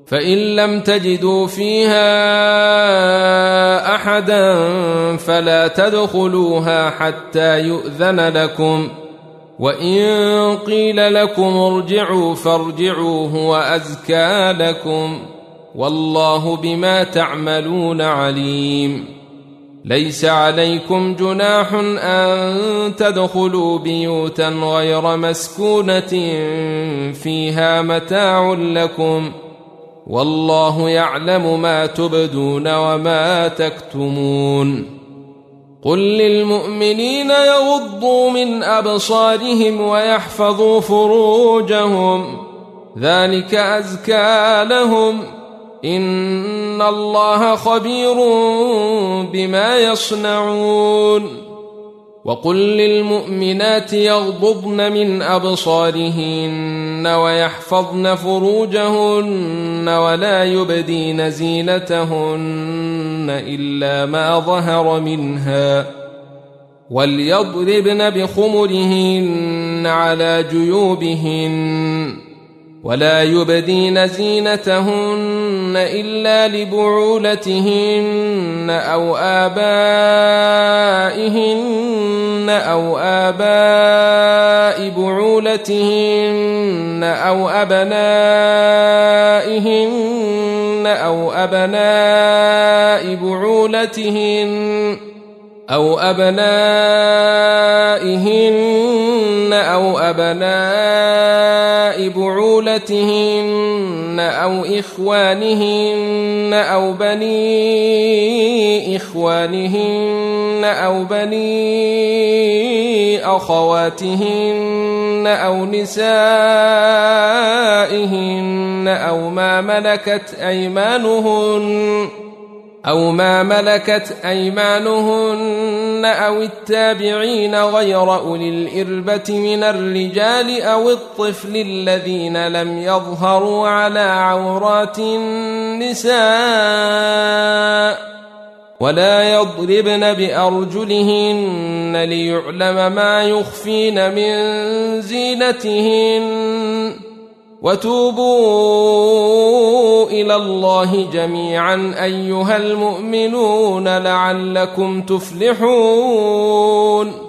فإن لم تجدوا فيها أحدا فلا تدخلوها حتى يؤذن لكم، وإن قيل لكم ارجعوا فارجعوا هو أزكى لكم، والله بما تعملون عليم. ليس عليكم جناح أن تدخلوا بيوتا غير مسكونة فيها متاع لكم، والله يعلم ما تبدون وما تكتمون. قل للمؤمنين يغضوا من أبصارهم ويحفظوا فروجهم، ذلك أزكى لهم، إن الله خبير بما يصنعون. وقل للمؤمنات يغضضن من أبصارهن ويحفظن فروجهن ولا يبدين زينتهن إلا ما ظهر منها، وليضربن بخمرهن على جيوبهن، ولا يبدين زينتهن إلا لبعولتهن أو آباء بعولتهن أو أبنائهن أو أبناء بعولتهن أو أبناء بعولتهن أو إخوانهن أو بني إخوانهن أو بني أخواتهن أو نسائهن أو ما ملكت أيمانهن أو التابعين غير أولي الإربة من الرجال أو الطفل الذين لم يظهروا على عورات النساء، ولا يضربن بأرجلهن ليعلم ما يخفين من زينتهن، وتوبوا إلى الله جميعا أيها المؤمنون لعلكم تفلحون.